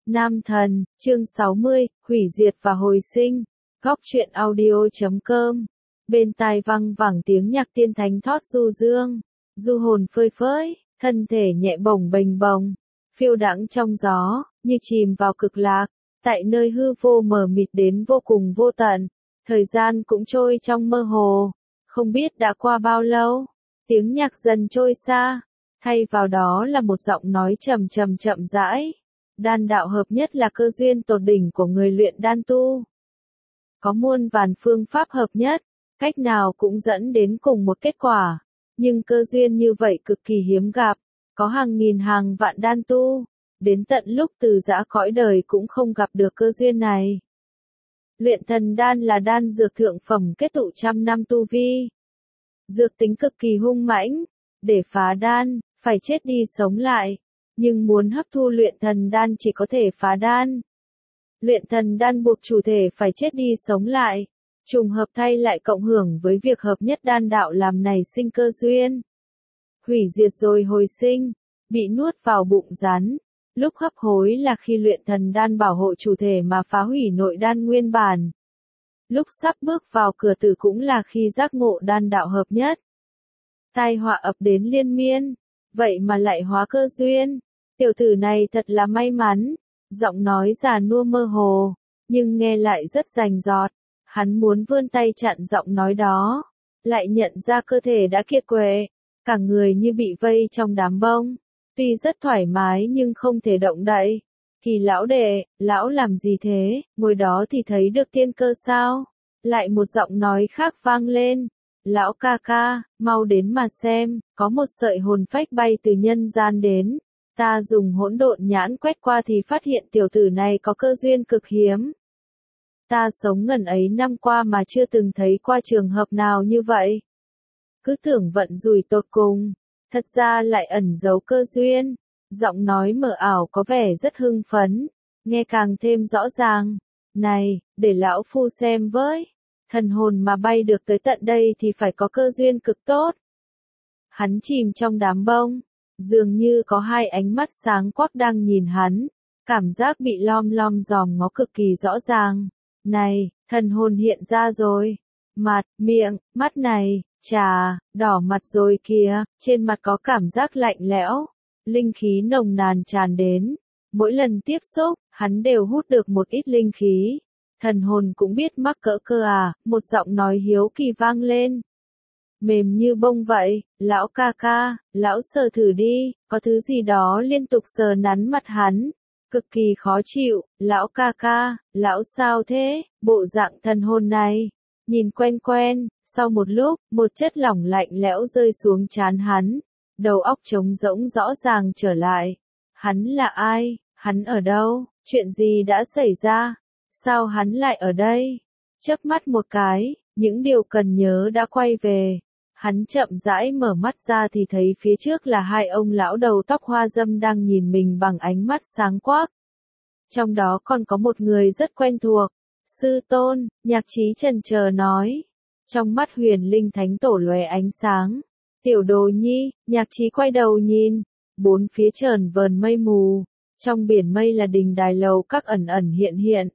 Nam Thần, chương 60, hủy diệt và hồi sinh. Góc truyện audio.com. Bên tai văng vẳng tiếng nhạc tiên thánh thót du dương, du hồn phơi phới, thân thể nhẹ bổng bềnh bồng, phiêu đãng trong gió, như chìm vào cực lạc, tại nơi hư vô mờ mịt đến vô cùng vô tận. Thời gian cũng trôi trong mơ hồ, không biết đã qua bao lâu, tiếng nhạc dần trôi xa, thay vào đó là một giọng nói trầm trầm chậm rãi. Đan đạo hợp nhất là cơ duyên tột đỉnh của người luyện đan tu. Có muôn vàn phương pháp hợp nhất, cách nào cũng dẫn đến cùng một kết quả, nhưng cơ duyên như vậy cực kỳ hiếm gặp, có hàng nghìn hàng vạn đan tu, đến tận lúc từ giã cõi đời cũng không gặp được cơ duyên này. Luyện thần đan là đan dược thượng phẩm kết tụ trăm năm tu vi. Dược tính cực kỳ hung mãnh, để phá đan, phải chết đi sống lại. Nhưng muốn hấp thu luyện thần đan chỉ có thể phá đan. Luyện thần đan buộc chủ thể phải chết đi sống lại. Trùng hợp thay lại cộng hưởng với việc hợp nhất đan đạo làm nảy sinh cơ duyên. Hủy diệt rồi hồi sinh, bị nuốt vào bụng rắn. Lúc hấp hối là khi luyện thần đan bảo hộ chủ thể mà phá hủy nội đan nguyên bản. Lúc sắp bước vào cửa tử cũng là khi giác ngộ đan đạo hợp nhất. Tai họa ập đến liên miên, vậy mà lại hóa cơ duyên. Tiểu tử này thật là may mắn, giọng nói già nua mơ hồ, nhưng nghe lại rất rành rọt. Hắn muốn vươn tay chặn giọng nói đó, lại nhận ra cơ thể đã kiệt quệ, cả người như bị vây trong đám bông. Tuy rất thoải mái nhưng không thể động đậy. Kỳ lão đệ, lão làm gì thế, ngồi đó thì thấy được tiên cơ sao? Lại một giọng nói khác vang lên. Lão ca ca, mau đến mà xem, có một sợi hồn phách bay từ nhân gian đến. Ta dùng hỗn độn nhãn quét qua thì phát hiện tiểu tử này có cơ duyên cực hiếm. Ta sống ngần ấy năm qua mà chưa từng thấy qua trường hợp nào như vậy. Cứ tưởng vận rủi tột cùng, thật ra lại ẩn giấu cơ duyên. Giọng nói mờ ảo có vẻ rất hưng phấn, nghe càng thêm rõ ràng. Này, để lão phu xem với. Thần hồn mà bay được tới tận đây thì phải có cơ duyên cực tốt. Hắn chìm trong đám bông, dường như có hai ánh mắt sáng quắc đang nhìn hắn, cảm giác bị lom lom dòm ngó cực kỳ rõ ràng. Này, thần hồn hiện ra rồi. Mặt, miệng, mắt này, chà, đỏ mặt rồi kìa, trên mặt có cảm giác lạnh lẽo, linh khí nồng nàn tràn đến. Mỗi lần tiếp xúc, hắn đều hút được một ít linh khí. Thần hồn cũng biết mắc cỡ cơ à, một giọng nói hiếu kỳ vang lên. Mềm như bông vậy, lão ca ca, lão sờ thử đi, có thứ gì đó liên tục sờ nắn mặt hắn. Cực kỳ khó chịu, lão ca ca, lão sao thế, bộ dạng thần hồn này. Nhìn quen quen, sau một lúc, một chất lỏng lạnh lẽo rơi xuống trán hắn. Đầu óc trống rỗng rõ ràng trở lại. Hắn là ai, hắn ở đâu, chuyện gì đã xảy ra? Sao hắn lại ở đây? Chớp mắt một cái, những điều cần nhớ đã quay về. Hắn chậm rãi mở mắt ra thì thấy phía trước là hai ông lão đầu tóc hoa râm đang nhìn mình bằng ánh mắt sáng quắc. Trong đó còn có một người rất quen thuộc. Sư tôn, Nhạc Chí chần chờ nói. Trong mắt Huyền Linh Thánh Tổ lóe ánh sáng. Tiểu Đồ Nhi, Nhạc Chí quay đầu nhìn. Bốn phía trờn vờn mây mù. Trong biển mây là đình đài lầu các ẩn ẩn hiện hiện.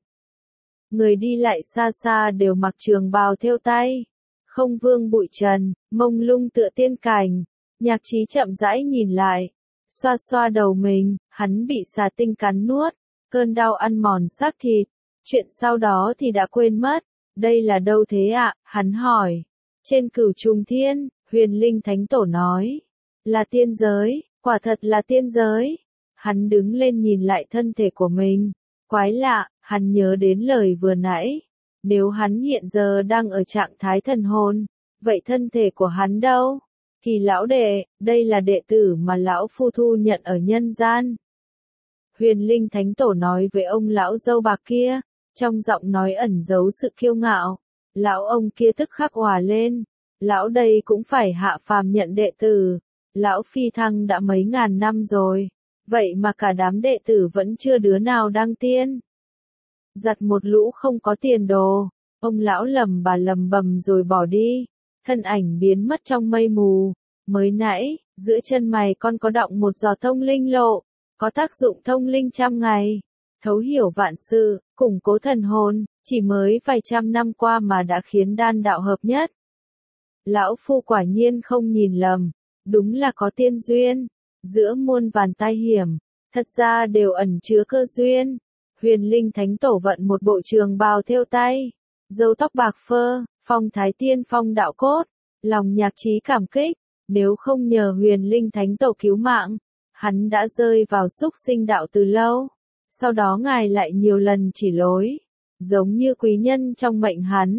Người đi lại xa xa đều mặc trường bào thêu tay. Không vương bụi trần, mông lung tựa tiên cảnh. Nhạc Chí chậm rãi nhìn lại. Xoa xoa đầu mình, hắn bị xà tinh cắn nuốt. Cơn đau ăn mòn xác thịt. Chuyện sau đó thì đã quên mất. Đây là đâu thế ạ? Hắn hỏi. Trên Cửu Trùng Thiên, Huyền Linh Thánh Tổ nói. Là tiên giới, quả thật là tiên giới. Hắn đứng lên nhìn lại thân thể của mình. Quái lạ, hắn nhớ đến lời vừa nãy. Nếu hắn hiện giờ đang ở trạng thái thần hồn, vậy thân thể của hắn đâu? Kỳ lão đệ, đây là đệ tử mà lão phu thu nhận ở nhân gian. Huyền Linh Thánh Tổ nói với ông lão râu bạc kia, trong giọng nói ẩn giấu sự kiêu ngạo. Lão ông kia tức khắc òa lên. Lão đây cũng phải hạ phàm nhận đệ tử. Lão phi thăng đã mấy ngàn năm rồi. Vậy mà cả đám đệ tử vẫn chưa đứa nào đăng tiên. Giặt một lũ không có tiền đồ. Ông lão lầm bà lầm bầm rồi bỏ đi. Thân ảnh biến mất trong mây mù. Mới nãy, giữa chân mày con có đọng một giọt thông linh lộ. Có tác dụng thông linh trăm ngày. thấu hiểu vạn sự, củng cố thần hồn, chỉ mới vài trăm năm qua mà đã khiến đan đạo hợp nhất. Lão Phu quả nhiên không nhìn lầm, đúng là có tiên duyên, giữa muôn vàn tai hiểm, thật ra đều ẩn chứa cơ duyên. Huyền Linh Thánh Tổ vận một bộ trường bào thêu tay, râu tóc bạc phơ, phong thái tiên phong đạo cốt, lòng Nhạc Trí cảm kích, nếu không nhờ Huyền Linh Thánh Tổ cứu mạng, hắn đã rơi vào súc sinh đạo từ lâu. Sau đó ngài lại nhiều lần chỉ lối, giống như quý nhân trong mệnh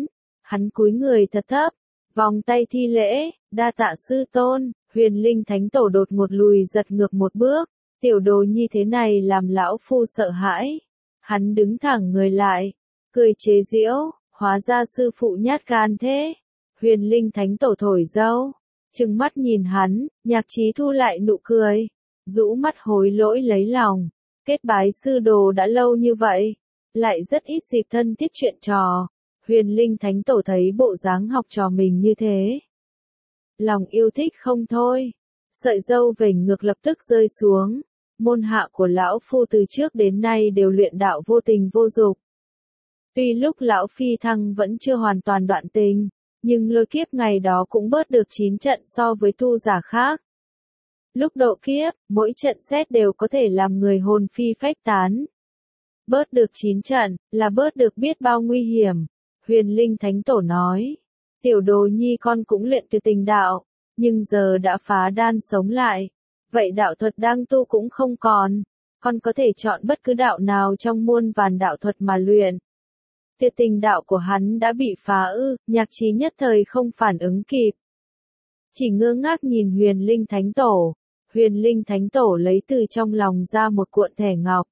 hắn cúi người thật thấp, vòng tay thi lễ, đa tạ sư tôn. Huyền Linh Thánh Tổ đột ngột lùi giật ngược một bước, tiểu đồ như thế này làm lão Phu sợ hãi. Hắn đứng thẳng người lại, cười chế giễu, hóa ra sư phụ nhát gan thế. Huyền Linh Thánh Tổ thổi dâu, trừng mắt nhìn hắn, Nhạc Trí thu lại nụ cười, rũ mắt hối lỗi lấy lòng. Kết bái sư đồ đã lâu như vậy, lại rất ít dịp thân thiết chuyện trò. Huyền Linh Thánh Tổ thấy bộ dáng học trò mình như thế, lòng yêu thích không thôi, sợi dâu vểnh ngược lập tức rơi xuống. Môn hạ của lão Phu từ trước đến nay đều luyện đạo vô tình vô dục. Tuy lúc lão phi thăng vẫn chưa hoàn toàn đoạn tình, nhưng lôi kiếp ngày đó cũng bớt được 9 trận so với tu giả khác. Lúc độ kiếp, mỗi trận xét đều có thể làm người hồn phi phách tán. Bớt được 9 trận, là bớt được biết bao nguy hiểm. Huyền Linh Thánh Tổ nói, tiểu đồ nhi con cũng luyện Tuyệt Tình đạo, nhưng giờ đã phá đan sống lại. Vậy đạo thuật đang tu cũng không còn, con có thể chọn bất cứ đạo nào trong muôn vàn đạo thuật mà luyện. Tuyệt Tình đạo của hắn đã bị phá ư, Nhạc Trí nhất thời không phản ứng kịp. Chỉ ngơ ngác nhìn Huyền Linh Thánh Tổ. Huyền Linh Thánh Tổ lấy từ trong lòng ra một cuộn thẻ ngọc,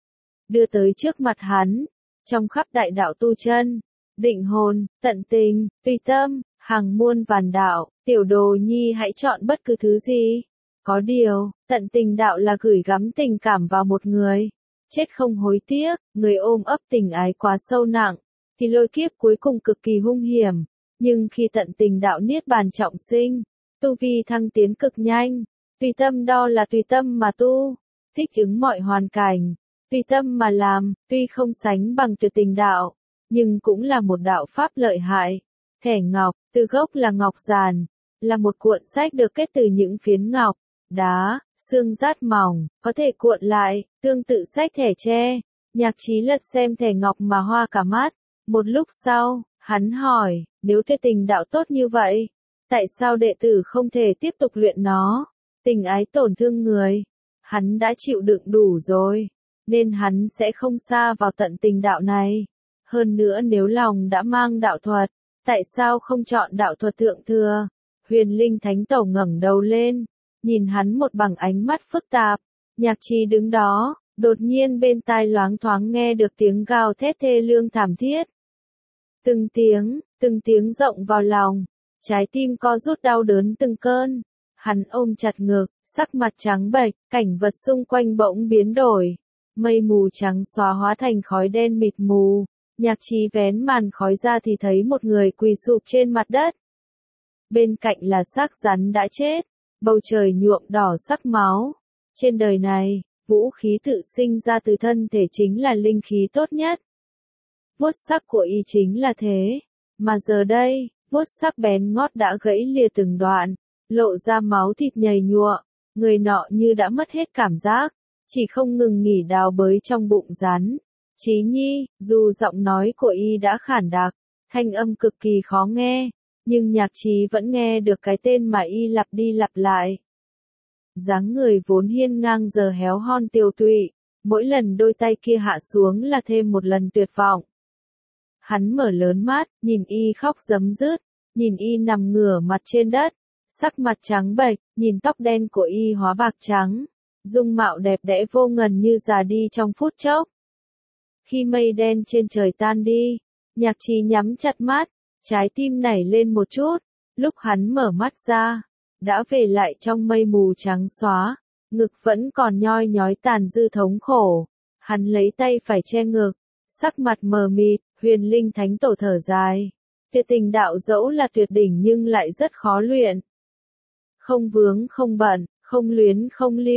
đưa tới trước mặt hắn. Trong khắp đại đạo tu chân, định hồn, tận tình, tùy tâm, hàng muôn vàn đạo, tiểu đồ nhi hãy chọn bất cứ thứ gì. Có điều, tận tình đạo là gửi gắm tình cảm vào một người, chết không hối tiếc. Người ôm ấp tình ái quá sâu nặng, thì lôi kiếp cuối cùng cực kỳ hung hiểm. Nhưng khi tận tình đạo niết bàn trọng sinh, tu vi thăng tiến cực nhanh. Tùy tâm đo là tùy tâm mà tu, thích ứng mọi hoàn cảnh, tùy tâm mà làm. Tuy không sánh bằng Tuyệt Tình đạo, nhưng cũng là một đạo pháp lợi hại. Thẻ ngọc, từ gốc là ngọc giàn, là một cuộn sách được kết từ những phiến ngọc, đá, xương rát mỏng, có thể cuộn lại, tương tự sách thẻ tre. Nhạc Trí lật xem thẻ ngọc mà hoa cả mắt. Một lúc sau, hắn hỏi, nếu Tuyệt Tình đạo tốt như vậy, tại sao đệ tử không thể tiếp tục luyện nó? Tình ái tổn thương người, hắn đã chịu đựng đủ rồi, nên hắn sẽ không sa vào tận tình đạo này. Hơn nữa nếu lòng đã mang đạo thuật, tại sao không chọn đạo thuật thượng thừa? Huyền Linh Thánh Tổ ngẩng đầu lên, nhìn hắn một bằng ánh mắt phức tạp. Nhạc Trí đứng đó, đột nhiên bên tai loáng thoáng nghe được tiếng gào thét thê lương thảm thiết. Từng tiếng rộng vào lòng, trái tim co rút đau đớn từng cơn. Hắn ôm chặt ngực, sắc mặt trắng bệch, cảnh vật xung quanh bỗng biến đổi. Mây mù trắng xóa hóa thành khói đen mịt mù. Nhạc Trí vén màn khói ra thì thấy một người quỳ sụp trên mặt đất. Bên cạnh là xác rắn đã chết, bầu trời nhuộm đỏ sắc máu. Trên đời này, vũ khí tự sinh ra từ thân thể chính là linh khí tốt nhất. Vuốt sắc của y chính là thế, mà giờ đây, vuốt sắc bén ngót đã gãy lìa từng đoạn, lộ ra máu thịt nhầy nhụa, người nọ như đã mất hết cảm giác, chỉ không ngừng nghỉ đào bới trong bụng rắn. Trí nhi, dù giọng nói của y đã khản đặc, thanh âm cực kỳ khó nghe, nhưng Nhạc Trí vẫn nghe được cái tên mà y lặp đi lặp lại. Dáng người vốn hiên ngang giờ héo hon tiều tụy, mỗi lần đôi tay kia hạ xuống là thêm một lần tuyệt vọng. Hắn mở lớn mắt, nhìn y khóc rấm rứt, nhìn y nằm ngửa mặt trên đất, sắc mặt trắng bệch, nhìn tóc đen của y hóa bạc trắng, dung mạo đẹp đẽ vô ngần như già đi trong phút chốc. Khi mây đen trên trời tan đi, Nhạc Trí nhắm chặt mắt, trái tim nảy lên một chút, lúc hắn mở mắt ra, đã về lại trong mây mù trắng xóa, ngực vẫn còn nhoi nhói tàn dư thống khổ. Hắn lấy tay phải che ngực, sắc mặt mờ mịt. Huyền Linh Thánh Tổ thở dài, Tuyệt Tình đạo dẫu là tuyệt đỉnh nhưng lại rất khó luyện. Không vướng không bận, không luyến không lưu,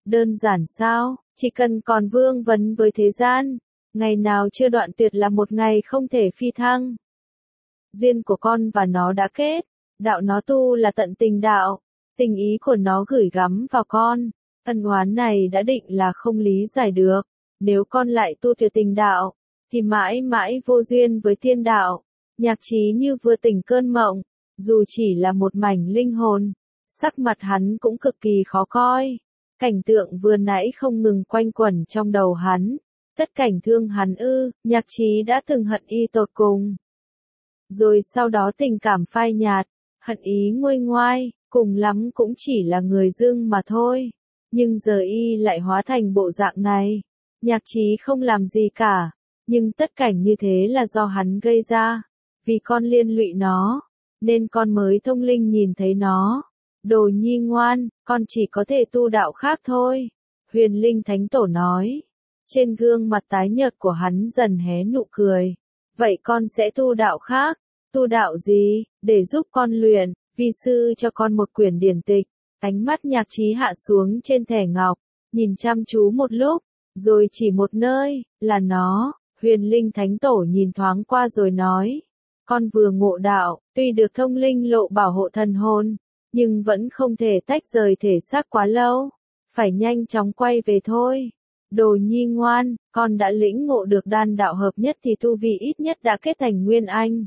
Đơn giản sao, chỉ cần còn vương vấn với thế gian, ngày nào chưa đoạn tuyệt là một ngày không thể phi thăng. Duyên của con và nó đã kết, đạo nó tu là tận tình đạo, tình ý của nó gửi gắm vào con, ân oán này đã định là không lý giải được, nếu con lại tu tuyệt tình đạo, thì mãi mãi vô duyên với thiên đạo. Nhạc Chí như vừa tỉnh cơn mộng, dù chỉ là một mảnh linh hồn, sắc mặt hắn cũng cực kỳ khó coi. Cảnh tượng vừa nãy không ngừng quanh quẩn trong đầu hắn, tất cảnh thương hắn Nhạc Chí đã từng hận y tột cùng. Rồi sau đó tình cảm phai nhạt, hận ý nguôi ngoai, cùng lắm cũng chỉ là người dưng mà thôi. Nhưng giờ y lại hóa thành bộ dạng này. Nhạc Chí không làm gì cả, nhưng tất cảnh như thế là do hắn gây ra. Vì con liên lụy nó, nên con mới thông linh nhìn thấy nó. Đồ nhi ngoan, con chỉ có thể tu đạo khác thôi. Huyền Linh Thánh Tổ nói. Trên gương mặt tái nhợt của hắn dần hé nụ cười. Vậy con sẽ tu đạo khác. Tu đạo gì? Để giúp con luyện, vi sư cho con một quyển điển tịch. Ánh mắt Nhạc Chí hạ xuống trên thẻ ngọc, nhìn chăm chú một lúc, rồi chỉ một nơi, là nó. Huyền Linh Thánh Tổ nhìn thoáng qua rồi nói. Con vừa ngộ đạo, tuy được thông linh lộ bảo hộ thần hồn, nhưng vẫn không thể tách rời thể xác quá lâu. Phải nhanh chóng quay về thôi. Đồ nhi ngoan, con đã lĩnh ngộ được đan đạo hợp nhất thì tu vi ít nhất đã kết thành nguyên anh.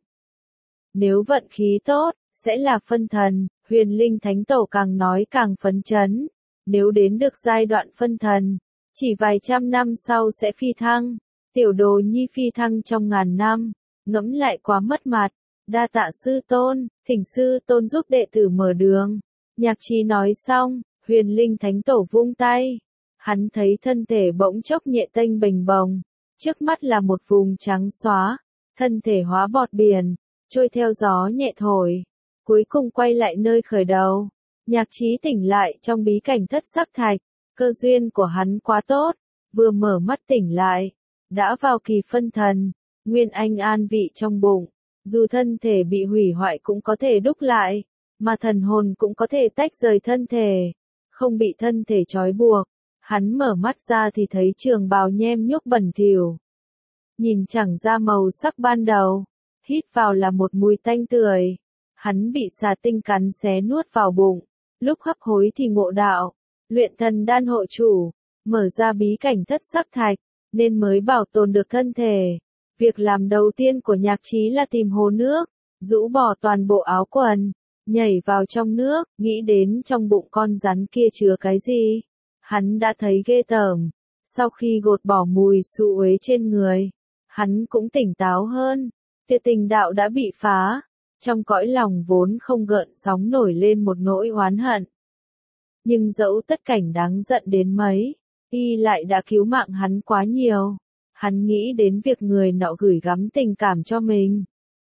Nếu vận khí tốt, sẽ là phân thần. Huyền Linh Thánh Tổ càng nói càng phấn chấn. Nếu đến được giai đoạn phân thần, chỉ vài trăm năm sau sẽ phi thăng. Tiểu đồ nhi phi thăng trong ngàn năm, ngẫm lại quá mất mặt. Đa tạ sư tôn, thỉnh sư tôn giúp đệ tử mở đường. Nhạc Chí nói xong, Huyền Linh Thánh Tổ vung tay. Hắn thấy thân thể bỗng chốc nhẹ tênh bềnh bồng. Trước mắt là một vùng trắng xóa, thân thể hóa bọt biển, trôi theo gió nhẹ thổi. Cuối cùng quay lại nơi khởi đầu. Nhạc Chí tỉnh lại trong bí cảnh thất sắc thạch. Cơ duyên của hắn quá tốt, vừa mở mắt tỉnh lại, đã vào kỳ phân thần. Nguyên anh an vị trong bụng, dù thân thể bị hủy hoại cũng có thể đúc lại, mà thần hồn cũng có thể tách rời thân thể, không bị thân thể trói buộc. Hắn mở mắt ra thì thấy trường bào nhem nhuốc bẩn thỉu, nhìn chẳng ra màu sắc ban đầu, hít vào là một mùi tanh tưởi. Hắn bị xà tinh cắn xé nuốt vào bụng, lúc hấp hối thì ngộ đạo, luyện thần đan hộ chủ, mở ra bí cảnh thất sắc thạch, nên mới bảo tồn được thân thể. Việc làm đầu tiên của Nhạc Chí là tìm hồ nước, rũ bỏ toàn bộ áo quần, nhảy vào trong nước, nghĩ đến trong bụng con rắn kia chứa cái gì. Hắn đã thấy ghê tởm. Sau khi gột bỏ mùi xú uế trên người, hắn cũng tỉnh táo hơn. Tuyệt tình đạo đã bị phá. Trong cõi lòng vốn không gợn sóng nổi lên một nỗi oán hận. Nhưng dẫu tất cảnh đáng giận đến mấy, y lại đã cứu mạng hắn quá nhiều. Hắn nghĩ đến việc người nọ gửi gắm tình cảm cho mình.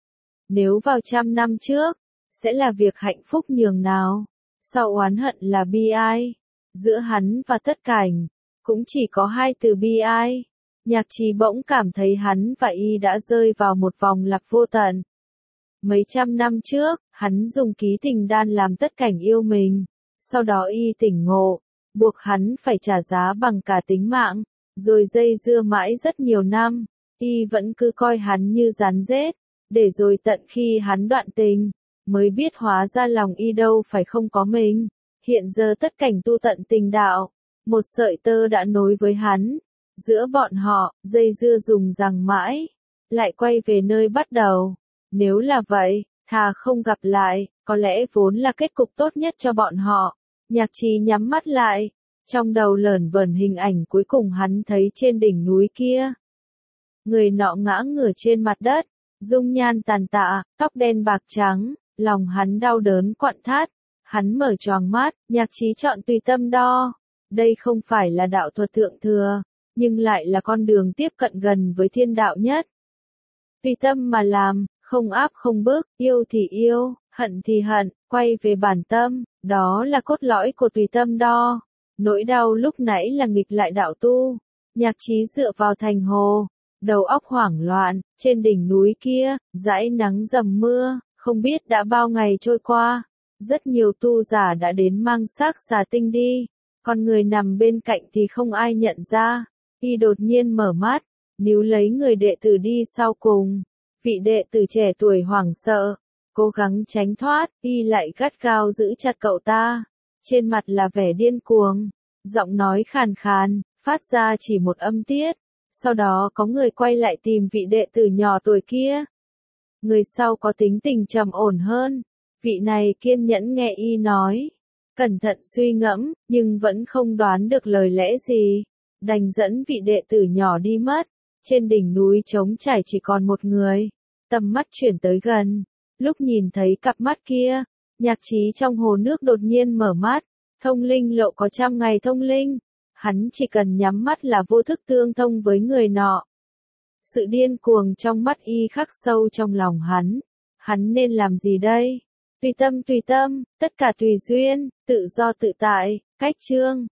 Nếu vào 100 năm trước, sẽ là việc hạnh phúc nhường nào. Sau oán hận là bi ai. Giữa hắn và tất cảnh, cũng chỉ có hai từ bi ai. Nhạc Chí bỗng cảm thấy hắn và y đã rơi vào một vòng lặp vô tận. Mấy trăm năm trước, hắn dùng ký tình đan làm tất cảnh yêu mình. Sau đó y tỉnh ngộ, buộc hắn phải trả giá bằng cả tính mạng. Rồi dây dưa mãi rất nhiều năm, y vẫn cứ coi hắn như rắn rết. Để rồi tận khi hắn đoạn tình, mới biết hóa ra lòng y đâu phải không có mình. Hiện giờ tất cảnh tu tận tình đạo, một sợi tơ đã nối với hắn. Giữa bọn họ, dây dưa dùng rằng mãi, lại quay về nơi bắt đầu. Nếu là vậy, thà không gặp lại, có lẽ vốn là kết cục tốt nhất cho bọn họ. Nhạc Chí nhắm mắt lại, trong đầu lởn vởn hình ảnh cuối cùng hắn thấy trên đỉnh núi kia. Người nọ ngã ngửa trên mặt đất, dung nhan tàn tạ, tóc đen bạc trắng, lòng hắn đau đớn quặn thắt. Hắn mở choàng mắt, Nhạc Chí chọn tùy tâm đo. Đây không phải là đạo thuật thượng thừa, nhưng lại là con đường tiếp cận gần với thiên đạo nhất. Tùy tâm mà làm, không áp không bức, yêu thì yêu, hận thì hận, quay về bản tâm, đó là cốt lõi của tùy tâm đo. Nỗi đau lúc nãy là nghịch lại đạo tu. Nhạc Chí dựa vào thành hồ, đầu óc hoảng loạn, trên đỉnh núi kia, dãi nắng dầm mưa, không biết đã bao ngày trôi qua. Rất nhiều tu giả đã đến mang xác xà tinh đi, Còn người nằm bên cạnh thì không ai nhận ra. Y đột nhiên mở mắt, níu lấy người đệ tử đi sau cùng. Vị đệ tử trẻ tuổi hoảng sợ, cố gắng tránh thoát, Y lại gắt gao giữ chặt cậu ta. Trên mặt là vẻ điên cuồng, giọng nói khàn khàn, phát ra chỉ một âm tiết. Sau đó có người quay lại tìm vị đệ tử nhỏ tuổi kia. Người sau có tính tình trầm ổn hơn. Vị này kiên nhẫn nghe Y nói. Cẩn thận suy ngẫm, nhưng vẫn không đoán được lời lẽ gì. Đành dẫn vị đệ tử nhỏ đi mất. Trên đỉnh núi trống trải chỉ còn một người. Tầm mắt chuyển tới gần. Lúc nhìn thấy cặp mắt kia, Nhạc Trí trong hồ nước đột nhiên mở mắt. Thông linh lộ có 100 ngày thông linh. Hắn chỉ cần nhắm mắt là vô thức tương thông với người nọ. Sự điên cuồng trong mắt Y khắc sâu trong lòng hắn. Hắn nên làm gì đây? Tùy tâm, tất cả tùy duyên, tự do tự tại, cách chương.